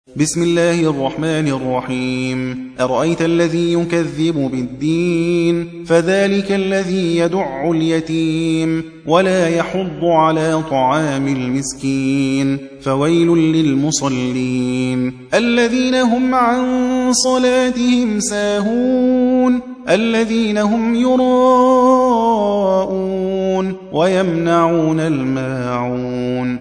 بسم الله الرحمن الرحيم. أرأيت الذي يكذب بالدين فذلك الذي يدع اليتيم ولا يحض على طعام المسكين فويل للمصلين الذين هم عن صلاتهم ساهون الذين هم يراءون ويمنعون الماعون